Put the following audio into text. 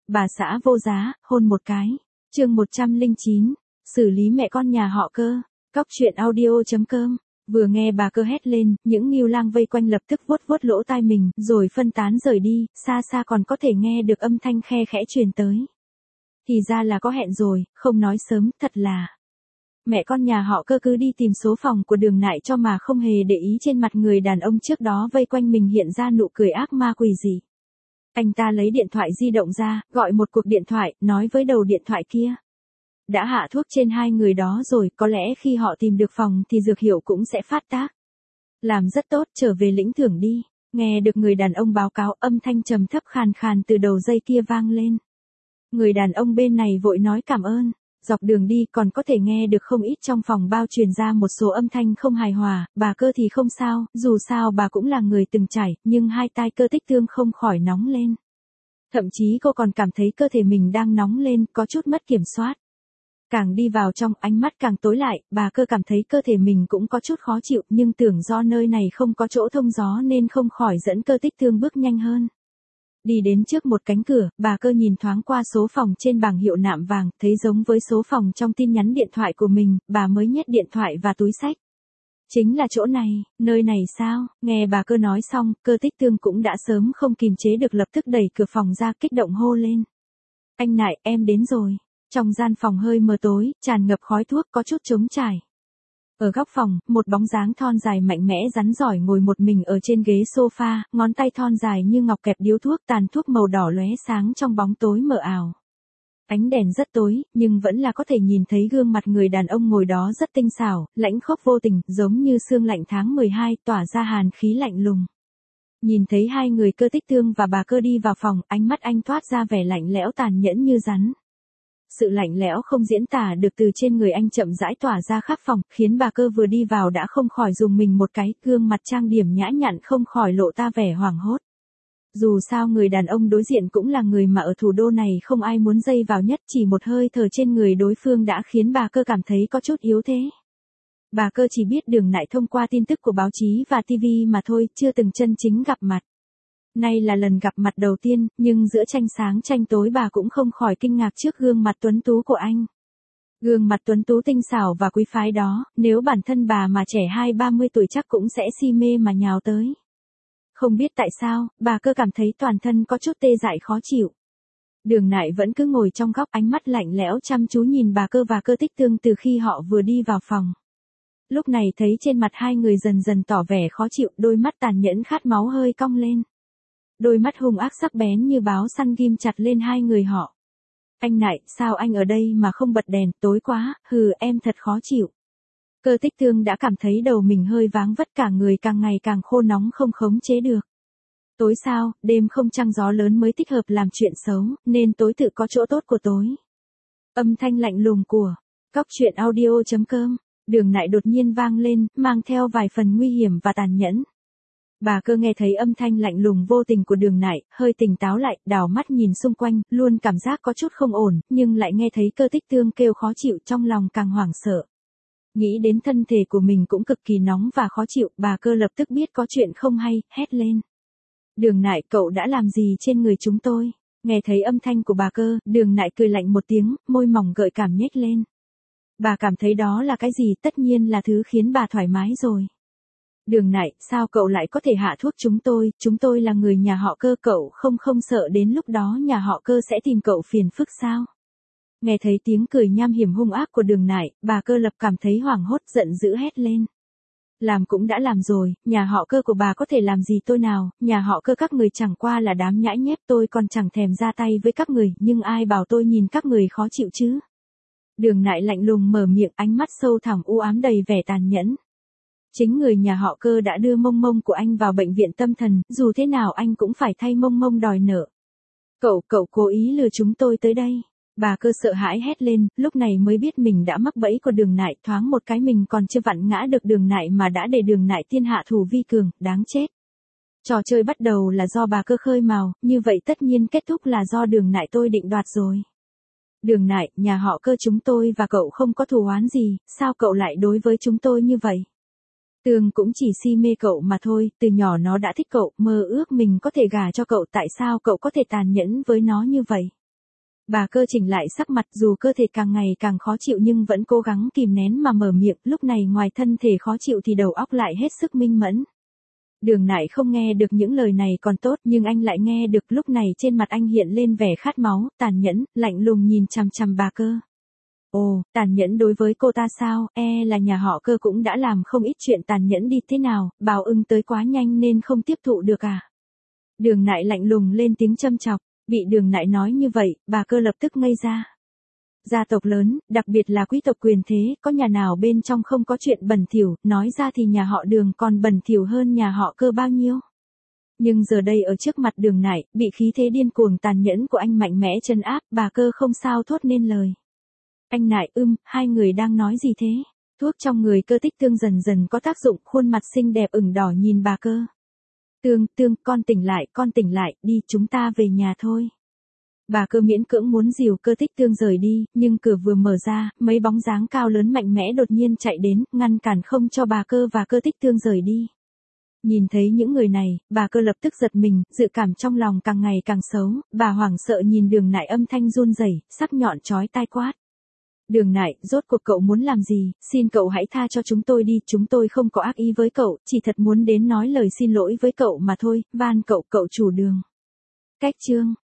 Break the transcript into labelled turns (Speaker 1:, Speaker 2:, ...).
Speaker 1: Bà xã vô giá, hôn một cái. Chương 109, xử lý mẹ con nhà họ Cơ. Cóc truyện audio.com. Vừa nghe bà Cơ hét lên, những ngưu lang vây quanh lập tức vuốt vuốt lỗ tai mình, rồi phân tán rời đi, xa xa còn có thể nghe được âm thanh khe khẽ truyền tới. Thì ra là có hẹn rồi, không nói sớm, thật là. Mẹ con nhà họ Cơ cứ đi tìm số phòng của Đường Nại cho mà không hề để ý trên mặt người đàn ông trước đó vây quanh mình hiện ra nụ cười ác ma quỷ dị. Anh ta lấy điện thoại di động ra, gọi một cuộc điện thoại, nói với đầu điện thoại kia. Đã hạ thuốc trên hai người đó rồi, có lẽ khi họ tìm được phòng thì dược hiệu cũng sẽ phát tác. Làm rất tốt, trở về lĩnh thưởng đi. Nghe được người đàn ông báo cáo, âm thanh trầm thấp khàn khàn từ đầu dây kia vang lên. Người đàn ông bên này vội nói cảm ơn. Dọc đường đi còn có thể nghe được không ít trong phòng bao truyền ra một số âm thanh không hài hòa, bà Cơ thì không sao, dù sao bà cũng là người từng trải, nhưng hai tai Cơ Tích Tương không khỏi nóng lên. Thậm chí cô còn cảm thấy cơ thể mình đang nóng lên, có chút mất kiểm soát. Càng đi vào trong, ánh mắt càng tối lại, bà Cơ cảm thấy cơ thể mình cũng có chút khó chịu, nhưng tưởng do nơi này không có chỗ thông gió nên không khỏi dẫn Cơ Tích Tương bước nhanh hơn. Đi đến trước một cánh cửa, bà Cơ nhìn thoáng qua số phòng trên bảng hiệu nạm vàng, thấy giống với số phòng trong tin nhắn điện thoại của mình, bà mới nhét điện thoại và túi xách. Chính là chỗ này, nơi này sao? Nghe bà Cơ nói xong, Cơ Tích Tương cũng đã sớm không kìm chế được lập tức đẩy cửa phòng ra kích động hô lên. Anh Nại, em đến rồi. Trong gian phòng hơi mờ tối, tràn ngập khói thuốc có chút trống trải. Ở góc phòng, một bóng dáng thon dài mạnh mẽ rắn giỏi ngồi một mình ở trên ghế sofa, ngón tay thon dài như ngọc kẹp điếu thuốc, tàn thuốc màu đỏ lóe sáng trong bóng tối mờ ảo. Ánh đèn rất tối, nhưng vẫn là có thể nhìn thấy gương mặt người đàn ông ngồi đó rất tinh xảo, lãnh khốc vô tình, giống như sương lạnh tháng 12, tỏa ra hàn khí lạnh lùng. Nhìn thấy hai người Cơ Tích Tương và bà Cơ đi vào phòng, ánh mắt anh toát ra vẻ lạnh lẽo tàn nhẫn như rắn. Sự lạnh lẽo không diễn tả được từ trên người anh chậm rãi tỏa ra khắp phòng, khiến bà Cơ vừa đi vào đã không khỏi dùng mình một cái, gương mặt trang điểm nhã nhặn không khỏi lộ ta vẻ hoảng hốt. Dù sao người đàn ông đối diện cũng là người mà ở thủ đô này không ai muốn dây vào nhất, chỉ một hơi thở trên người đối phương đã khiến bà Cơ cảm thấy có chút yếu thế. Bà Cơ chỉ biết Đường Nại thông qua tin tức của báo chí và TV mà thôi, chưa từng chân chính gặp mặt. Nay là lần gặp mặt đầu tiên, nhưng giữa tranh sáng tranh tối bà cũng không khỏi kinh ngạc trước gương mặt tuấn tú của anh. Gương mặt tuấn tú tinh xảo và quý phái đó, nếu bản thân bà mà trẻ 20-30 tuổi chắc cũng sẽ si mê mà nhào tới. Không biết tại sao, bà Cơ cảm thấy toàn thân có chút tê dại khó chịu. Đường Nại vẫn cứ ngồi trong góc, ánh mắt lạnh lẽo chăm chú nhìn bà Cơ và Cơ Tích Tương từ khi họ vừa đi vào phòng. Lúc này thấy trên mặt hai người dần dần tỏ vẻ khó chịu, đôi mắt tàn nhẫn khát máu hơi cong lên. Đôi mắt hung ác sắc bén như báo săn ghim chặt lên hai người họ. Anh Nại, sao anh ở đây mà không bật đèn, tối quá, hừ em thật khó chịu. Cơ Tích Tương đã cảm thấy đầu mình hơi váng vất, cả người càng ngày càng khô nóng không khống chế được. Tối sao, đêm không trăng gió lớn mới thích hợp làm chuyện xấu, nên tối tự có chỗ tốt của tối. Âm thanh lạnh lùng của Cóc truyện audio.com, Đường Nại đột nhiên vang lên, mang theo vài phần nguy hiểm và tàn nhẫn. Bà Cơ nghe thấy âm thanh lạnh lùng vô tình của Đường Nại, hơi tỉnh táo lại, đảo mắt nhìn xung quanh, luôn cảm giác có chút không ổn, nhưng lại nghe thấy Cơ Tích Tương kêu khó chịu, trong lòng càng hoảng sợ. Nghĩ đến thân thể của mình cũng cực kỳ nóng và khó chịu, bà Cơ lập tức biết có chuyện không hay, hét lên. Đường Nại, cậu đã làm gì trên người chúng tôi? Nghe thấy âm thanh của bà Cơ, Đường Nại cười lạnh một tiếng, môi mỏng gợi cảm nhếch lên. Bà cảm thấy đó là cái gì? Tất nhiên là thứ khiến bà thoải mái rồi. Đường Nại, sao cậu lại có thể hạ thuốc chúng tôi là người nhà họ Cơ, cậu không sợ đến lúc đó nhà họ Cơ sẽ tìm cậu phiền phức sao? Nghe thấy tiếng cười nham hiểm hung ác của Đường Nại, bà Cơ lập cảm thấy hoảng hốt, giận dữ hét lên. Làm cũng đã làm rồi, nhà họ Cơ của bà có thể làm gì tôi nào, nhà họ Cơ các người chẳng qua là đám nhãi nhép, tôi còn chẳng thèm ra tay với các người, nhưng ai bảo tôi nhìn các người khó chịu chứ? Đường Nại lạnh lùng mở miệng, ánh mắt sâu thẳm u ám đầy vẻ tàn nhẫn. Chính người nhà họ Cơ đã đưa mông mông của anh vào bệnh viện tâm thần, dù thế nào anh cũng phải thay mông mông đòi nợ. Cậu cố ý lừa chúng tôi tới đây. Bà Cơ sợ hãi hét lên, lúc này mới biết mình đã mắc bẫy của Đường Nại, thoáng một cái mình còn chưa vặn ngã được Đường Nại mà đã để Đường Nại thiên hạ thủ vi cường, đáng chết. Trò chơi bắt đầu là do bà Cơ khơi mào, như vậy tất nhiên kết thúc là do Đường Nại tôi định đoạt rồi. Đường Nại, nhà họ Cơ chúng tôi và cậu không có thù oán gì, sao cậu lại đối với chúng tôi như vậy? Tường cũng chỉ si mê cậu mà thôi, từ nhỏ nó đã thích cậu, mơ ước mình có thể gả cho cậu, tại sao cậu có thể tàn nhẫn với nó như vậy? Bà Cơ chỉnh lại sắc mặt, dù cơ thể càng ngày càng khó chịu nhưng vẫn cố gắng kìm nén mà mở miệng, lúc này ngoài thân thể khó chịu thì đầu óc lại hết sức minh mẫn. Đường Nại không nghe được những lời này còn tốt, nhưng anh lại nghe được, lúc này trên mặt anh hiện lên vẻ khát máu, tàn nhẫn, lạnh lùng nhìn chằm chằm bà Cơ. Ồ, tàn nhẫn đối với cô ta sao, là nhà họ Cơ cũng đã làm không ít chuyện tàn nhẫn đi, thế nào, báo ứng tới quá nhanh nên không tiếp thụ được à? Đường Nại lạnh lùng lên tiếng châm chọc, bị Đường Nại nói như vậy, bà Cơ lập tức ngây ra. Gia tộc lớn, đặc biệt là quý tộc quyền thế, có nhà nào bên trong không có chuyện bẩn thỉu, nói ra thì nhà họ Đường còn bẩn thỉu hơn nhà họ Cơ bao nhiêu. Nhưng giờ đây ở trước mặt Đường Nại, bị khí thế điên cuồng tàn nhẫn của anh mạnh mẽ trấn áp, bà Cơ không sao thốt nên lời. Anh Nại, hai người đang nói gì thế? Thuốc trong người Cơ Tích Tương dần dần có tác dụng, khuôn mặt xinh đẹp ửng đỏ nhìn bà Cơ. Tương, con tỉnh lại, đi, chúng ta về nhà thôi. Bà Cơ miễn cưỡng muốn dìu Cơ Tích Tương rời đi, nhưng cửa vừa mở ra, mấy bóng dáng cao lớn mạnh mẽ đột nhiên chạy đến, ngăn cản không cho bà Cơ và Cơ Tích Tương rời đi. Nhìn thấy những người này, bà Cơ lập tức giật mình, dự cảm trong lòng càng ngày càng xấu, bà hoảng sợ nhìn Đường Nại âm thanh run rẩy, sắc nhọn chói tai quát. Đường Nại, rốt cuộc cậu muốn làm gì, xin cậu hãy tha cho chúng tôi đi, chúng tôi không có ác ý với cậu, chỉ thật muốn đến nói lời xin lỗi với cậu mà thôi, van cậu, cậu chủ Đường. Cách chương